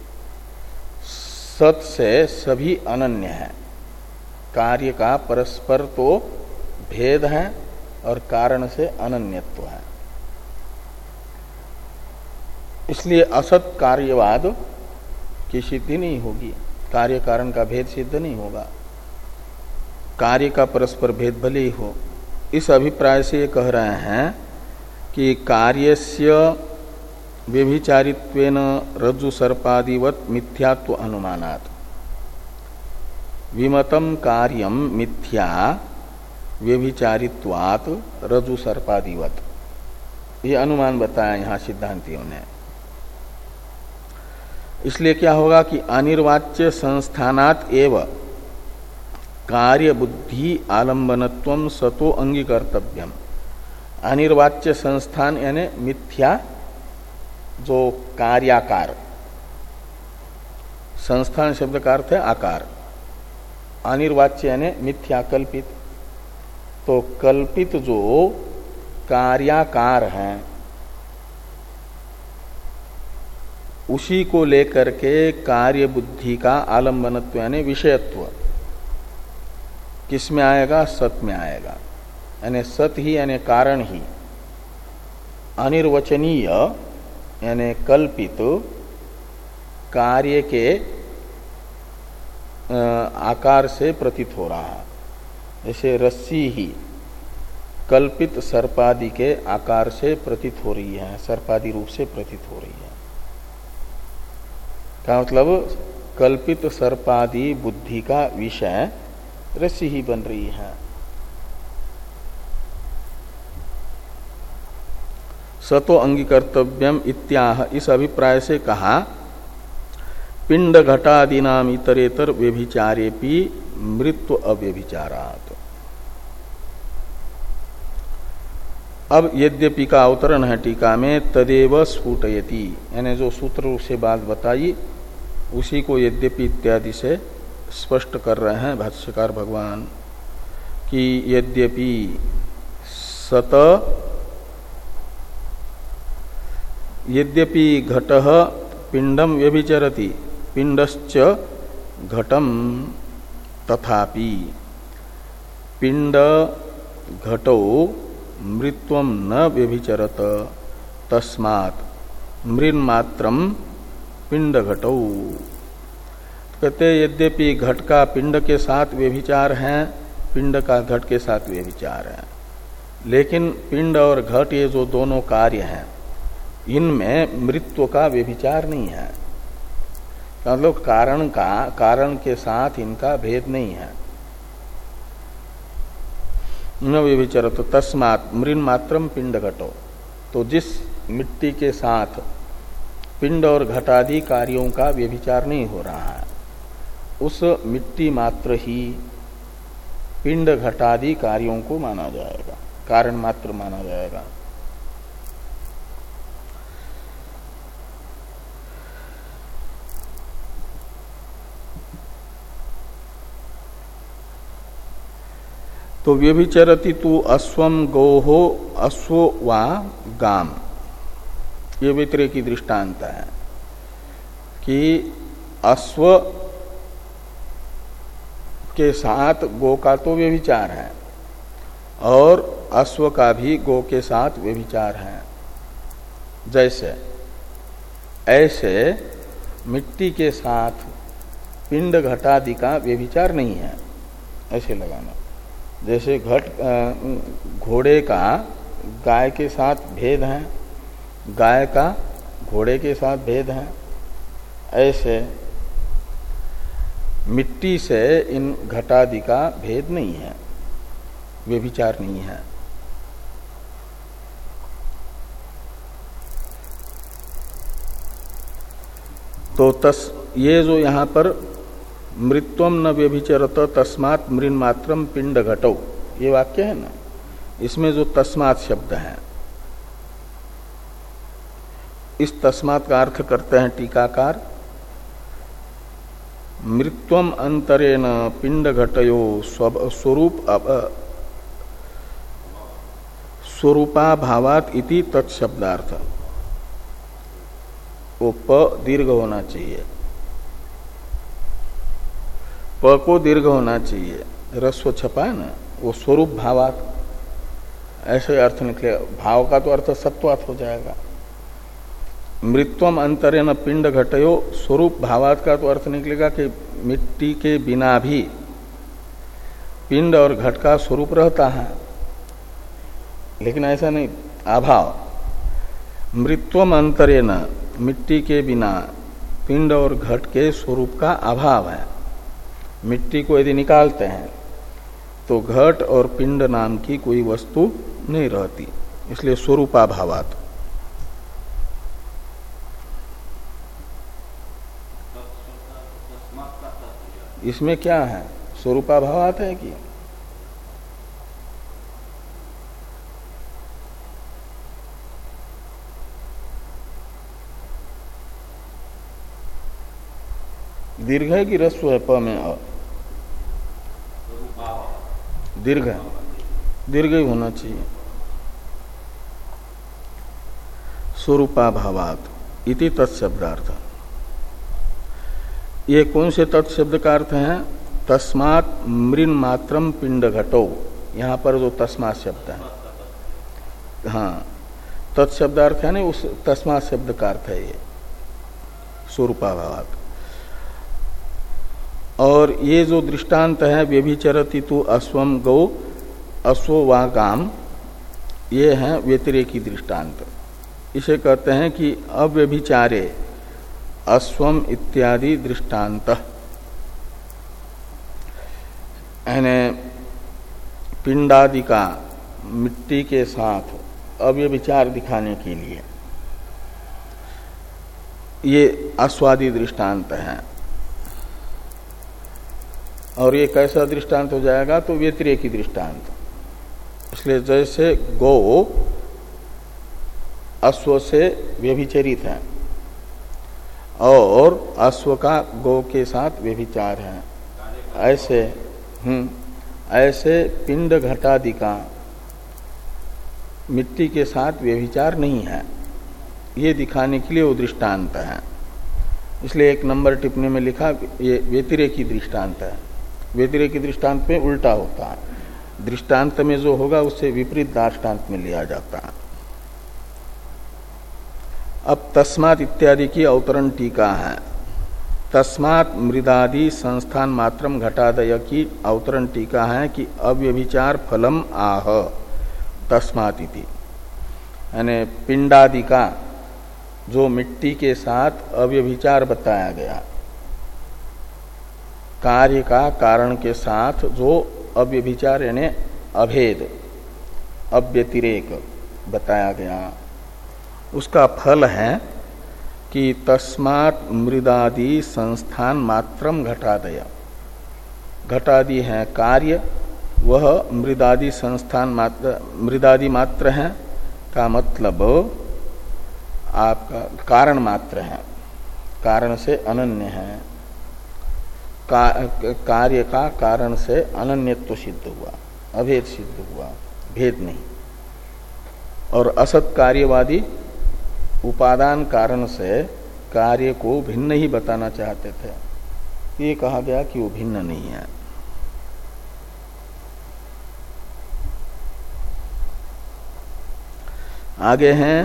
सत से सभी अनन्य है, कार्य का परस्पर तो भेद है और कारण से अनन्यत्व है। इसलिए असत कार्यवाद की सिद्धि नहीं होगी, कार्य कारण का भेद सिद्ध नहीं होगा। कार्य का परस्पर भेद भले ही हो। इस अभिप्राय से ये कह रहे हैं कि कार्यस्य व्यभिचारित्वेन रज्जु सर्पादिवत मिथ्यात्व अनुमानात् विमतम कार्यम मिथ्या व्यभिचारित्वात् रज्जु सर्पादिवत, ये अनुमान बताया यहाँ सिद्धांतियों ने। इसलिए क्या होगा कि अनिर्वाच्य संस्थानात् एव कार्य बुद्धि आलंबनत्वम सतो अंगीकर्तव्यम। अनिर्वाच्य संस्थान यानी मिथ्या जो कार्याकार, संस्थान शब्द का अर्थ है आकार, अनिर्वाच्य यानी मिथ्या कल्पित। तो कल्पित जो कार्याकार हैं उसी को लेकर के कार्य बुद्धि का आलंबनत्व यानी विषयत्व किसमें आएगा? सत में आएगा। यानी सत ही यानी कारण ही अनिर्वचनीय यानी कल्पित कार्य के आकार से प्रतीत हो रहा है। जैसे रस्सी ही कल्पित सर्पादि के आकार से प्रतीत हो रही है, सर्पादि रूप से प्रतीत हो रही है। क्या मतलब? कल्पित सर्पादि बुद्धि का विषय रस्सी ही बन रही है। सतो अंगीकर्तव्यम इत्याह, इस अभिप्राय से कहा पिंड घटादीनाम इतरेतर व्यभिचारेपि मृत्यु अव्यभिचारात्। अब यद्यपि का अवतरण है टीका में, तदेव स्फुटयति, यानी जो सूत्र रूप से बात बताई उसी को यद्यपि इत्यादि से स्पष्ट कर रहे हैं भाष्यकार भगवान कि यद्यपि सत यद्यपि घटः पिंडम व्यभिचरति पिंडश्च घटम तथापि पिंड घटो मृत्वम न व्यभिचरत तस्मात् मृन्मात्रम पिंड घटो। कहते यद्यपि घट का पिंड के साथ व्यभिचार है, पिंड का घट के साथ व्यभिचार है, लेकिन पिंड और घट ये जो दोनों कार्य हैं इनमें मृत्यु का व्यभिचार नहीं है। मतलब कारण का कारण के साथ इनका भेद नहीं है। न व्यभिचरत तस्मात् मृन्मात्रम पिंड घटो। तो जिस मिट्टी के साथ पिंड और घटादि कार्यों का व्यभिचार नहीं हो रहा है उस मिट्टी मात्र ही पिंड घटादि कार्यों को माना जाएगा, कारण मात्र माना जाएगा। तो व्यभिचरति तु अश्वम गोहो अश्व वा गाम, ये व्यतिरेक की दृष्टांत है कि अश्व के साथ गो का तो व्यभिचार है और अश्व का भी गो के साथ व्यभिचार है। जैसे ऐसे मिट्टी के साथ पिंड घटादि का व्यभिचार नहीं है, ऐसे लगाना। जैसे घट घोड़े का गाय के साथ भेद है, गाय का घोड़े के साथ भेद है, ऐसे मिट्टी से इन घटादि का भेद नहीं है, व्यभिचार नहीं है। तो तस ये जो यहां पर मृत्वम न व्यभिचरत तस्मात् मृन्मात्रम पिंड घटो, ये वाक्य है ना, इसमें जो तस्मात् शब्द है, इस तस्मात् का अर्थ करते हैं टीकाकार, मृत्वम अंतरेण पिंड घटयो स्वरूप स्वरूपा भावात इति तत्शब्दार्थ। वो प दीर्घ होना चाहिए, प को दीर्घ होना चाहिए, रस्व छपा है ना, वो स्वरूप भावात ऐसे अर्थ निकले। भाव का तो अर्थ सत्वात हो जाएगा। मृत्वम अंतरेण पिंड घटयो स्वरूप भावात का तो अर्थ निकलेगा कि मिट्टी के बिना भी पिंड और घट का स्वरूप रहता है, लेकिन ऐसा नहीं, अभाव। मृत्वम अंतरेण मिट्टी के बिना पिंड और घट के स्वरूप का अभाव है। मिट्टी को यदि निकालते हैं तो घट और पिंड नाम की कोई वस्तु नहीं रहती, इसलिए स्वरूपाभावात। इसमें क्या है, स्वरूपाभावात है कि दीर्घ है कि रस्व है? प में अ दीर्घ है, दीर्घ ही होना चाहिए। स्वरूपाभावात इति तत्शब्दार्थ। ये कौन से तत्शब्द का अर्थ है? तस्मात् मृन्मात्रम पिंड घटो, यहां पर जो तस्मात् शब्द है, हाँ तत्शब्दार्थ है ना, उस तस्मात् शब्द का अर्थ है ये स्वरूपाभावात। और ये जो दृष्टांत है व्यभिचरति तु अश्वम गौ अश्व वा गाम, ये है व्यतिरेकी दृष्टांत। इसे कहते हैं कि अव्यभिचारे अश्वम इत्यादि दृष्टांत, यानी पिंडादि का मिट्टी के साथ अव्यभिचार दिखाने के लिए ये अश्वादि दृष्टांत है। और ये कैसा दृष्टांत हो जाएगा? तो व्यतिरेकी दृष्टांत। इसलिए जैसे गौ अश्व से व्यभिचरित है और अश्व का गौ के साथ व्यभिचार है, ऐसे हम्म ऐसे पिंड घटादि का मिट्टी के साथ व्यभिचार नहीं है, ये दिखाने के लिए वो दृष्टांत है। इसलिए एक नंबर टिप्पणी में लिखा ये व्यतिरेकी दृष्टांत है, व्यतिरेकी दृष्टांत में उल्टा होता है, दृष्टांत में जो होगा उससे विपरीत दृष्टांत में लिया जाता है। अब तस्मात् इत्यादि की अवतरण टीका है। तस्मात् मृदादि संस्थान मात्रम घटादय की अवतरण टीका है कि अव्यभिचार फलम आह तस्मात् इति, यानी पिंडादि का जो मिट्टी के साथ अव्यभिचार बताया गया, कार्य का कारण के साथ जो अव्यभिचार यानी अभेद अव्यतिरेक बताया गया, उसका फल है कि तस्मात् मृदादि संस्थान मात्रम घटादय। घटादि है कार्य, वह मृदादि संस्थान मात्र मृदादि मात्र है का मतलब आपका कारण मात्र है, कारण से अनन्य है। का, कार्य का कारण से अनन्यत्व सिद्ध हुआ, अभेद सिद्ध हुआ, भेद नहीं। और असत कार्यवादी उपादान कारण से कार्य को भिन्न ही बताना चाहते थे, ये कहा गया कि वो भिन्न नहीं है। आगे हैं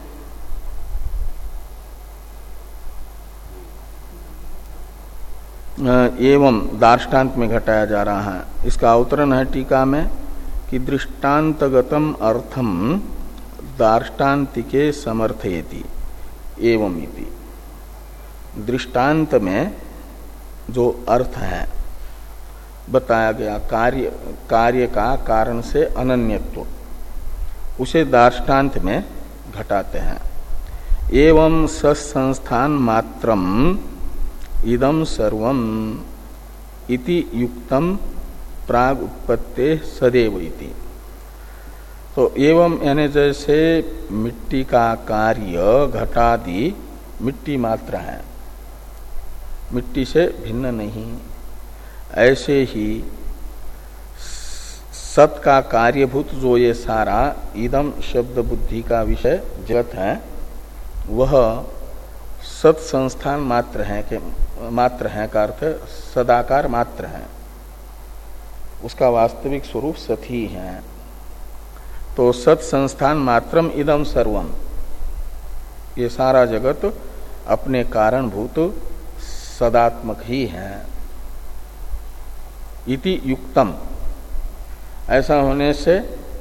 एवं दार्ष्टान्त में घटाया जा रहा है। इसका अवतरण है टीका में कि दृष्टान्तगतम अर्थम दार्ष्टान्तिके समर्थयति एवं इति। दृष्टांत में जो अर्थ है बताया गया, कार्य कार्य का कारण से अनन्यत्व, उसे दार्ष्टान्त में घटाते हैं। एवं सत्संस्थान मात्रम इदम सर्वम इति युक्तम प्राग उत्पत्ते सदैव इति। तो एवं यानी जैसे मिट्टी का कार्य घटादि मिट्टी मात्र है, मिट्टी से भिन्न नहीं, ऐसे ही सत का कार्यभूत जो ये सारा इदम शब्द बुद्धि का विषय जगत है, वह सत संस्थान मात्र है के मात्र है का अर्थ सदाकार मात्र है, उसका वास्तविक स्वरूप सत ही है। तो सत संस्थान मात्रम इदम सर्वम, ये सारा जगत अपने कारणभूत सदात्मक ही है। इति युक्तम, ऐसा होने से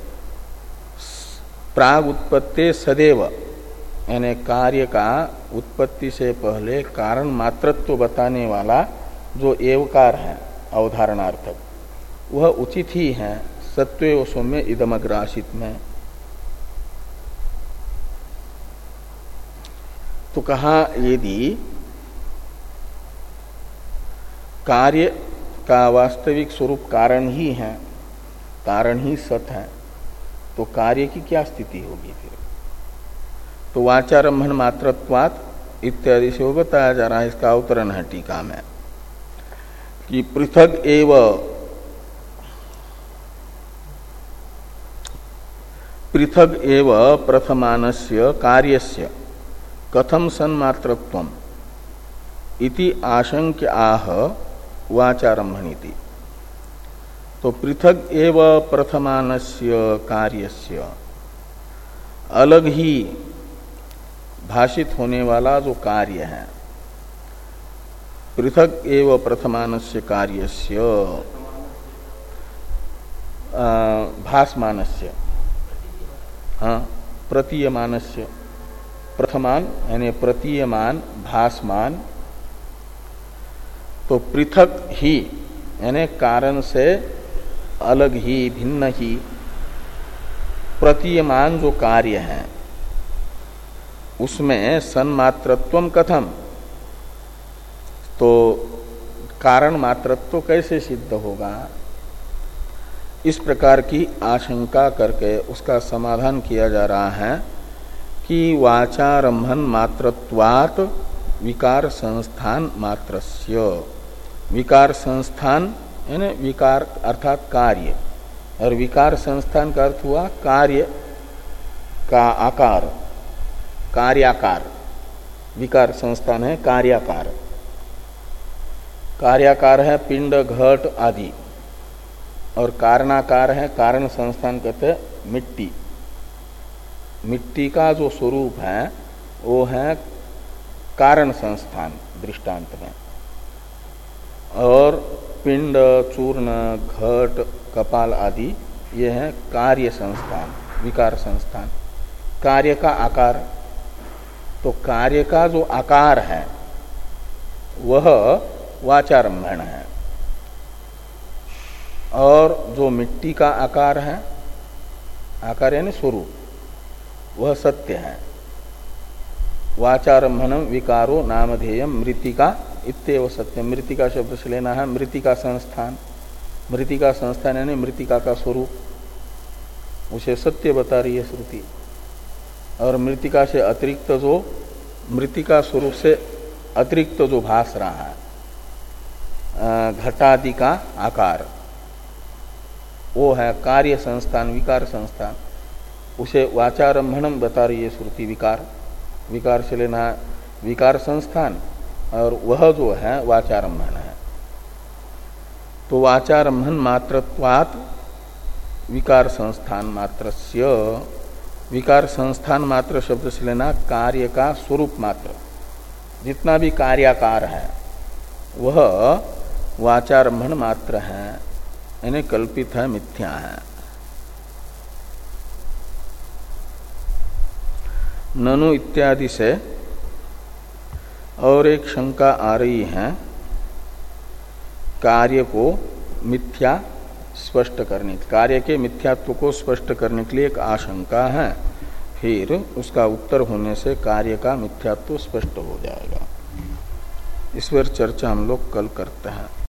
प्राग उत्पत्ति सदैव यानी कार्य का उत्पत्ति से पहले कारण मात्रत्व बताने वाला जो एवकार है अवधारणार्थक, वह उचित ही है सत्व सौम्य इदमग्रासित में। तो कहा यदि कार्य का वास्तविक स्वरूप कारण ही है, कारण ही सत है, तो कार्य की क्या स्थिति होगी फिर? तो वाचारंभन मात्रत्वात् इत्यादि से वो बताया जा रहा है। इसका अवतरण है टीका में कि पृथक एव पृथक एव प्रथमानस्य कार्यस्य कथम सन्मात्रत्वम इति आशंक्य आह वाचारंभनीति। तो पृथक एव प्रथमानस्य कार्यस्य, अलग ही भाषित होने वाला जो कार्य है, पृथक एव प्रथमानस्य कार्यस्य भासमानस्य, हाँ प्रतीयमानस्य, प्रथमान यानी प्रतीयमान भासमान, तो पृथक ही यानी कारण से अलग ही भिन्न ही प्रतीयमान जो कार्य है उसमें सन्मात्रत्वम कथम, तो कारण मात्रत्व कैसे सिद्ध होगा? इस प्रकार की आशंका करके उसका समाधान किया जा रहा है कि वाचारंभन मात्रत्वात् विकार संस्थान मात्रस्य, विकार संस्थान यानी विकार अर्थात कार्य, और विकार संस्थान का अर्थ हुआ कार्य का आकार, कार्याकार, विकार संस्थान है कार्याकार। कार्याकार है पिंड घट आदि, और कारणाकार है कारण संस्थान कहते हैं मिट्टी। मिट्टी का जो स्वरूप है वो है कारण संस्थान दृष्टांत में, और पिंड चूर्ण घट कपाल आदि ये है कार्य संस्थान विकार संस्थान, कार्य का आकार। तो कार्य का जो आकार है वह वाचारंभण है, और जो मिट्टी का आकार है, आकार यानी स्वरूप, वह सत्य है। वाचारंभनम विकारो नामधेयम मृतिका इत्येव सत्य। मृतिका शब्द से लेना है मृतिका संस्थान। मृतिका संस्थान यानी मृतिका का स्वरूप, उसे सत्य बता रही है श्रुति। और मृतिका से अतिरिक्त जो मृतिका स्वरूप से अतिरिक्त जो भास रहा है घटादि का आकार, वो है कार्य संस्थान विकार संस्थान, उसे वाचारंभणम बता रही है श्रुति। विकार विकार से लेना है विकार संस्थान, और वह जो है वाचारंभन है। तो वाचारंभन मात्रत्वात् विकार संस्थान मात्रस्य, विकार संस्थान मात्र शब्द से लेना कार्य का स्वरूप मात्र, जितना भी कार्याकार है वह वाचारंभन मात्र है, यानी कल्पित है, मिथ्या है। ननु इत्यादि से और एक शंका आ रही है, कार्य को मिथ्या स्पष्ट करने, कार्य के मिथ्यात्व को स्पष्ट करने के लिए एक आशंका है, फिर उसका उत्तर होने से कार्य का मिथ्यात्व स्पष्ट हो जाएगा। इस पर चर्चा हम लोग कल करते हैं।